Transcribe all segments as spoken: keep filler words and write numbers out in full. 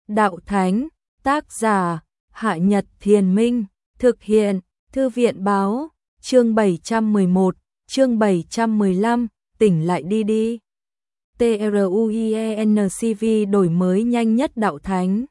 Đạo Thánh, tác giả, Hạ Nhật Thiền Minh, thực hiện, Thư viện báo, chương bảy trăm mười một, chương bảy trăm mười lăm, tỉnh lại đi đi. TRUIENCV đổi mới nhanh nhất Đạo Thánh.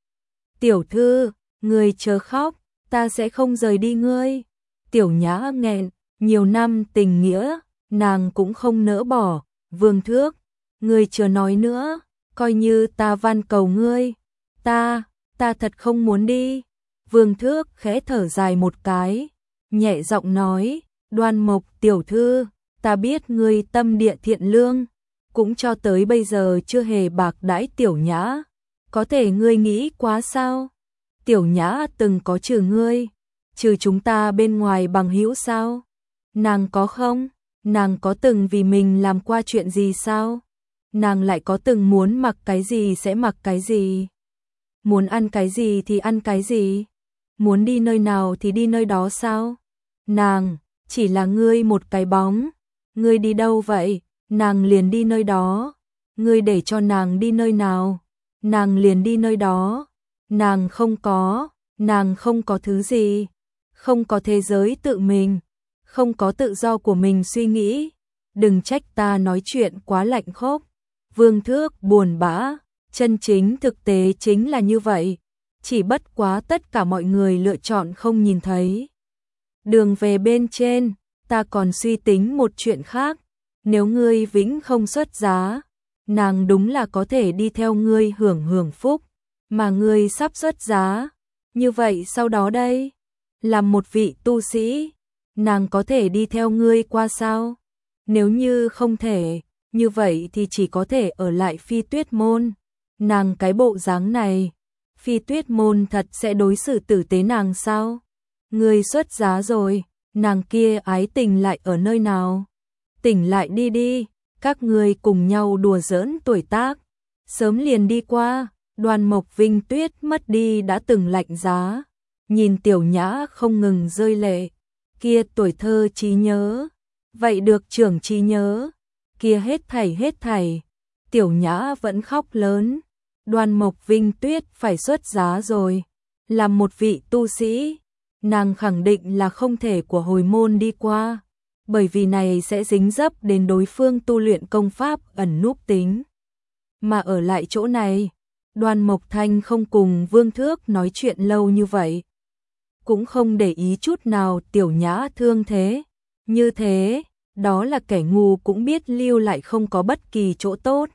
Tiểu thư, người chớ khóc, ta sẽ không rời đi ngươi. Tiểu Nhã nghẹn, nhiều năm tình nghĩa, nàng cũng không nỡ bỏ. Vương Thước, ngươi chớ nói nữa, coi như ta van cầu ngươi. Ta, ta thật không muốn đi. Vương Thước khẽ thở dài một cái, nhẹ giọng nói, Đoan Mộc tiểu thư, ta biết ngươi tâm địa thiện lương, cũng cho tới bây giờ chưa hề bạc đãi Tiểu Nhã. Có thể ngươi nghĩ quá sao? Tiểu Nhã từng có trừ ngươi, trừ chúng ta bên ngoài bằng hữu sao? Nàng có không? Nàng có từng vì mình làm qua chuyện gì sao? Nàng lại có từng muốn mặc cái gì sẽ mặc cái gì? Muốn ăn cái gì thì ăn cái gì? Muốn đi nơi nào thì đi nơi đó sao? Nàng, chỉ là ngươi một cái bóng. Ngươi đi đâu vậy? Nàng liền đi nơi đó. Ngươi để cho nàng đi nơi nào? Nàng liền đi nơi đó. Nàng không có, nàng không có thứ gì. Không có thế giới tự mình. Không có tự do của mình suy nghĩ. Đừng trách ta nói chuyện quá lạnh khốc. Vương Thước buồn bã. Chân chính thực tế chính là như vậy. Chỉ bất quá tất cả mọi người lựa chọn không nhìn thấy. Đường về bên trên, ta còn suy tính một chuyện khác. Nếu ngươi vĩnh không xuất giá, nàng đúng là có thể đi theo ngươi hưởng hưởng phúc. Mà ngươi sắp xuất giá, như vậy sau đó đây? Làm một vị tu sĩ, nàng có thể đi theo ngươi qua sao? Nếu như không thể, như vậy thì chỉ có thể ở lại Phi Tuyết Môn. Nàng cái bộ dáng này, Phi Tuyết Môn thật sẽ đối xử tử tế nàng sao? Ngươi xuất giá rồi, nàng kia ái tình lại ở nơi nào? Tỉnh lại đi đi, các ngươi cùng nhau đùa giỡn tuổi tác. Sớm liền đi qua, Đoan Mộc Vinh Tuyết mất đi đã từng lạnh giá. Nhìn Tiểu Nhã không ngừng rơi lệ. Kia tuổi thơ trí nhớ. Vậy được trưởng trí nhớ. Kia hết thảy hết thảy. Tiểu Nhã vẫn khóc lớn. Đoan Mộc Vinh Tuyết phải xuất giá rồi. Làm một vị tu sĩ, nàng khẳng định là không thể của hồi môn đi qua. Bởi vì này sẽ dính dấp đến đối phương tu luyện công pháp ẩn núp tính. Mà ở lại chỗ này, Đoan Mộc Thanh không cùng Vương Thước nói chuyện lâu như vậy. Cũng không để ý chút nào Tiểu Nhã thương thế. Như thế, đó là kẻ ngu cũng biết lưu lại không có bất kỳ chỗ tốt.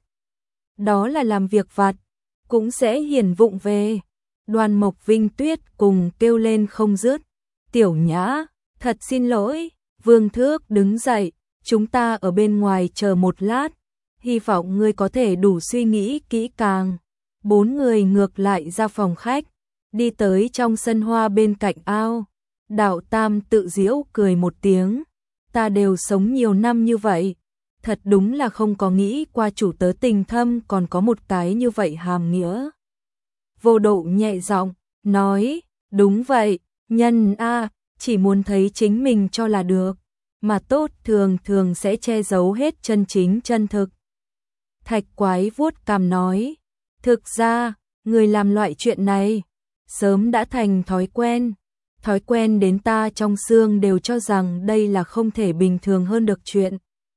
Đó là làm việc vặt, cũng sẽ hiển vụng về. Đoan Mộc Vinh Tuyết cùng kêu lên không dứt. Tiểu Nhã, thật xin lỗi. Vương Thước đứng dậy, chúng ta ở bên ngoài chờ một lát. Hy vọng ngươi có thể đủ suy nghĩ kỹ càng. Bốn người ngược lại ra phòng khách, đi tới trong sân hoa bên cạnh ao. Đạo Tam tự giễu cười một tiếng. Ta đều sống nhiều năm như vậy, thật đúng là không có nghĩ qua chủ tớ tình thâm còn có một cái như vậy hàm nghĩa. Vô Độ nhẹ giọng nói, đúng vậy, nhân a, chỉ muốn thấy chính mình cho là được, mà tốt thường thường sẽ che giấu hết chân chính chân thực. Thạch Quái vuốt cằm nói, thực ra, người làm loại chuyện này, sớm đã thành thói quen. Thói quen đến ta trong xương đều cho rằng đây là không thể bình thường hơn được chuyện.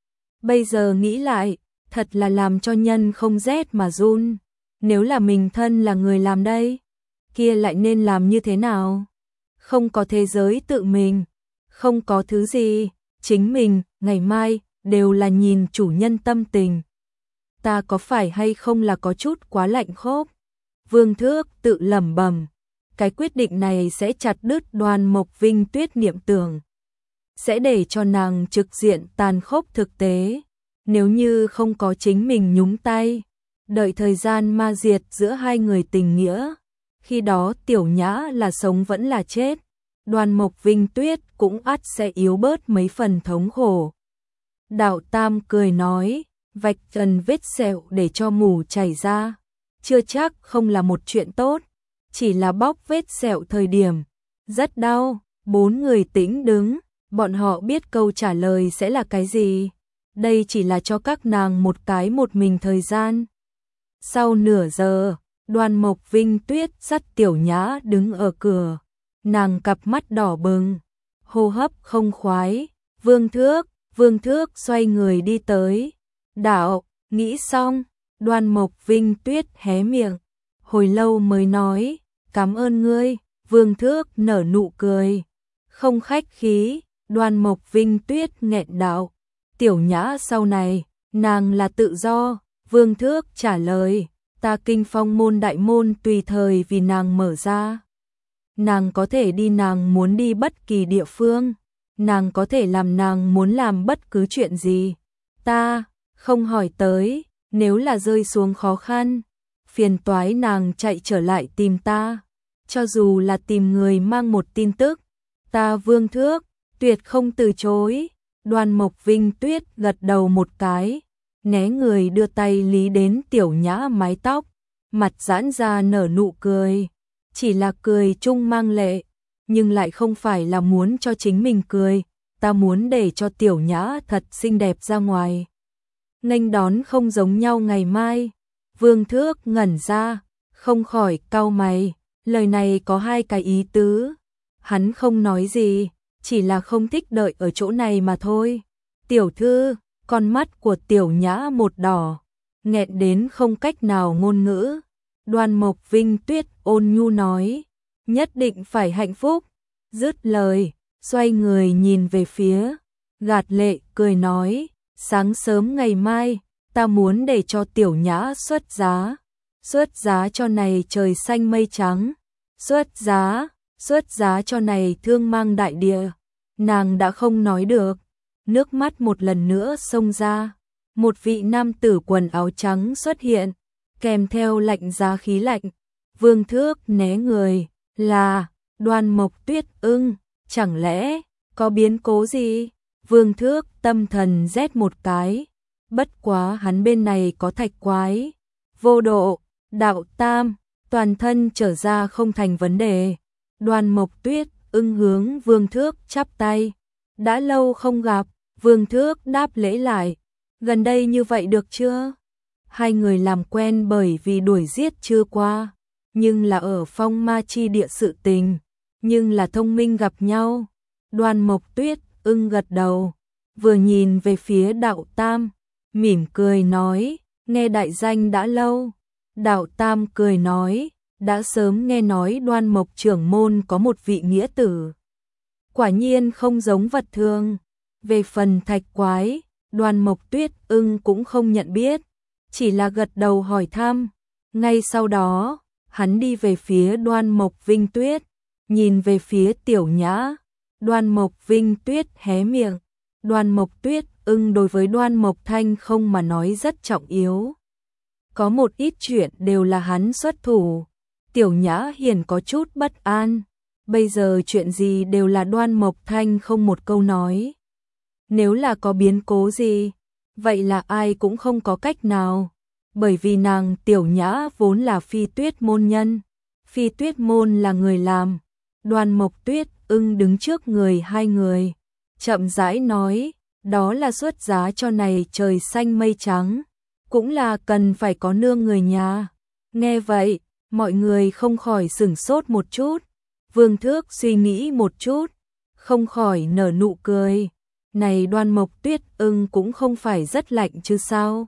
Bây giờ nghĩ lại, thật là làm cho nhân không rét mà run. Nếu là mình thân là người làm đây, kia lại nên làm như thế nào? Không có thế giới tự mình, không có thứ gì, chính mình, ngày mai, đều là nhìn chủ nhân tâm tình. Ta có phải hay không là có chút quá lạnh khốc? Vương Thước tự lẩm bẩm. Cái quyết định này sẽ chặt đứt Đoan Mộc Vinh Tuyết niệm tưởng. Sẽ để cho nàng trực diện tàn khốc thực tế. Nếu như không có chính mình nhúng tay, đợi thời gian ma diệt giữa hai người tình nghĩa. Khi đó Tiểu Nhã là sống vẫn là chết. Đoan Mộc Vinh Tuyết cũng ắt sẽ yếu bớt mấy phần thống khổ. Đạo Tam cười nói, vạch trần vết sẹo để cho mù chảy ra. Chưa chắc không là một chuyện tốt. Chỉ là bóc vết sẹo thời điểm rất đau. Bốn người tĩnh đứng, bọn họ biết câu trả lời sẽ là cái gì. Đây chỉ là cho các nàng một cái một mình thời gian. Sau nửa giờ, Đoan Mộc Vinh Tuyết dắt Tiểu Nhã đứng ở cửa, nàng cặp mắt đỏ bừng, hô hấp không khoái. Vương Thước, Vương Thước xoay người đi tới. Đạo, nghĩ xong, Đoan Mộc Vinh Tuyết hé miệng, hồi lâu mới nói, cảm ơn ngươi. Vương Thước nở nụ cười, không khách khí. Đoan Mộc Vinh Tuyết nghẹn đạo, Tiểu Nhã sau này, nàng là tự do. Vương Thước trả lời, ta Kinh Phong môn đại môn tùy thời vì nàng mở ra. Nàng có thể đi nàng muốn đi bất kỳ địa phương, nàng có thể làm nàng muốn làm bất cứ chuyện gì. Ta không hỏi tới, nếu là rơi xuống khó khăn, phiền toái nàng chạy trở lại tìm ta, cho dù là tìm người mang một tin tức, ta Vương Thước tuyệt không từ chối. Đoan Mộc Vinh Tuyết gật đầu một cái, né người đưa tay lý đến Tiểu Nhã mái tóc, mặt giãn ra nở nụ cười, chỉ là cười chung mang lệ, nhưng lại không phải là muốn cho chính mình cười, ta muốn để cho Tiểu Nhã thật xinh đẹp ra ngoài. Nghênh đón không giống nhau ngày mai. Vương Thước ngẩn ra, không khỏi cau mày, lời này có hai cái ý tứ. Hắn không nói gì, chỉ là không thích đợi ở chỗ này mà thôi. Tiểu thư, con mắt của Tiểu Nhã một đỏ, nghẹn đến không cách nào ngôn ngữ. Đoan Mộc Vinh Tuyết ôn nhu nói, nhất định phải hạnh phúc. Dứt lời, xoay người nhìn về phía, gạt lệ cười nói, sáng sớm ngày mai, ta muốn để cho Tiểu Nhã xuất giá. Xuất giá cho này trời xanh mây trắng. Xuất giá, xuất giá cho này thương mang đại địa. Nàng đã không nói được, nước mắt một lần nữa xông ra. Một vị nam tử quần áo trắng xuất hiện, kèm theo lạnh giá khí lạnh. Vương Thước né người, là Đoan Mộc Tuyết ưng, chẳng lẽ có biến cố gì? Vương Thước tâm thần rét một cái, bất quá hắn bên này có thạch quái, vô độ, đạo tam, toàn thân trở ra không thành vấn đề. Đoan Mộc Tuyết ưng hướng Vương Thước chắp tay, đã lâu không gặp. Vương Thước đáp lễ lại, gần đây như vậy được chưa? Hai người làm quen bởi vì đuổi giết chưa qua, nhưng là ở phong ma chi địa sự tình, nhưng là thông minh gặp nhau. Đoan Mộc Tuyết ưng gật đầu, vừa nhìn về phía đạo tam, mỉm cười nói, nghe đại danh đã lâu. Đạo tam cười nói, đã sớm nghe nói Đoan Mộc trưởng môn có một vị nghĩa tử, quả nhiên không giống vật thường. Về phần thạch quái, Đoan Mộc Tuyết ưng cũng không nhận biết, chỉ là gật đầu hỏi thăm. Ngay sau đó, hắn đi về phía Đoan Mộc Vinh Tuyết, nhìn về phía Tiểu Nhã. Đoan Mộc Vinh Tuyết hé miệng. Đoan Mộc Tuyết ưng đối với Đoan Mộc Thanh không mà nói rất trọng yếu. Có một ít chuyện đều là hắn xuất thủ. Tiểu Nhã hiển có chút bất an, bây giờ chuyện gì đều là Đoan Mộc Thanh không một câu nói. Nếu là có biến cố gì, vậy là ai cũng không có cách nào, bởi vì nàng Tiểu Nhã vốn là Phi Tuyết môn nhân, Phi Tuyết môn là người làm. Đoan Mộc Tuyết ưng đứng trước người hai người, chậm rãi nói, đó là xuất giá cho này trời xanh mây trắng, cũng là cần phải có nương người nhà. Nghe vậy, mọi người không khỏi sửng sốt một chút. Vương Thước suy nghĩ một chút, không khỏi nở nụ cười. Này Đoan Mộc Tuyết ưng cũng không phải rất lạnh chứ sao?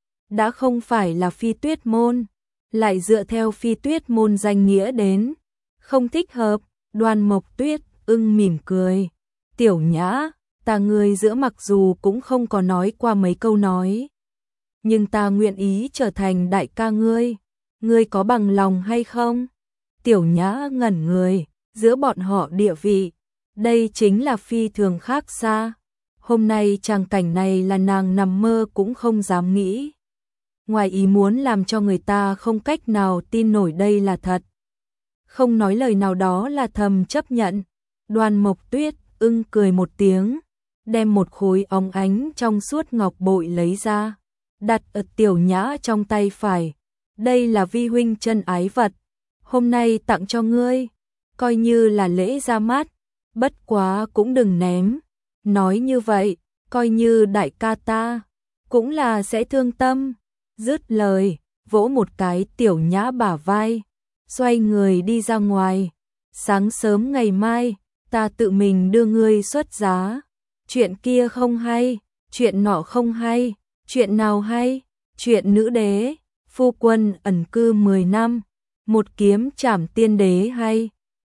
Đã không phải là Phi Tuyết môn, lại dựa theo Phi Tuyết môn danh nghĩa đến, không thích hợp. Đoan Mộc Tuyết ưng mỉm cười, Tiểu Nhã, ta ngươi giữa mặc dù cũng không có nói qua mấy câu nói, nhưng ta nguyện ý trở thành đại ca ngươi, ngươi có bằng lòng hay không? Tiểu Nhã ngẩn người, giữa bọn họ địa vị, đây chính là phi thường khác xa. Hôm nay tràng cảnh này là nàng nằm mơ cũng không dám nghĩ. Ngoài ý muốn làm cho người ta không cách nào tin nổi đây là thật. Không nói lời nào đó là thầm chấp nhận. Đoan Mộc Tuyết ưng cười một tiếng, đem một khối óng ánh trong suốt ngọc bội lấy ra, đặt ở Tiểu Nhã trong tay phải. Đây là vi huynh chân ái vật, hôm nay tặng cho ngươi, coi như là lễ ra mắt, bất quá cũng đừng ném. Nói như vậy, coi như đại ca ta cũng là sẽ thương tâm. Dứt lời, vỗ một cái Tiểu Nhã bả vai, xoay người đi ra ngoài. Sáng sớm ngày mai, ta tự mình đưa ngươi xuất giá. Chuyện kia không hay, chuyện nọ không hay, chuyện nào hay? Chuyện nữ đế, phu quân ẩn cư mười năm, một kiếm trảm tiên đế hay.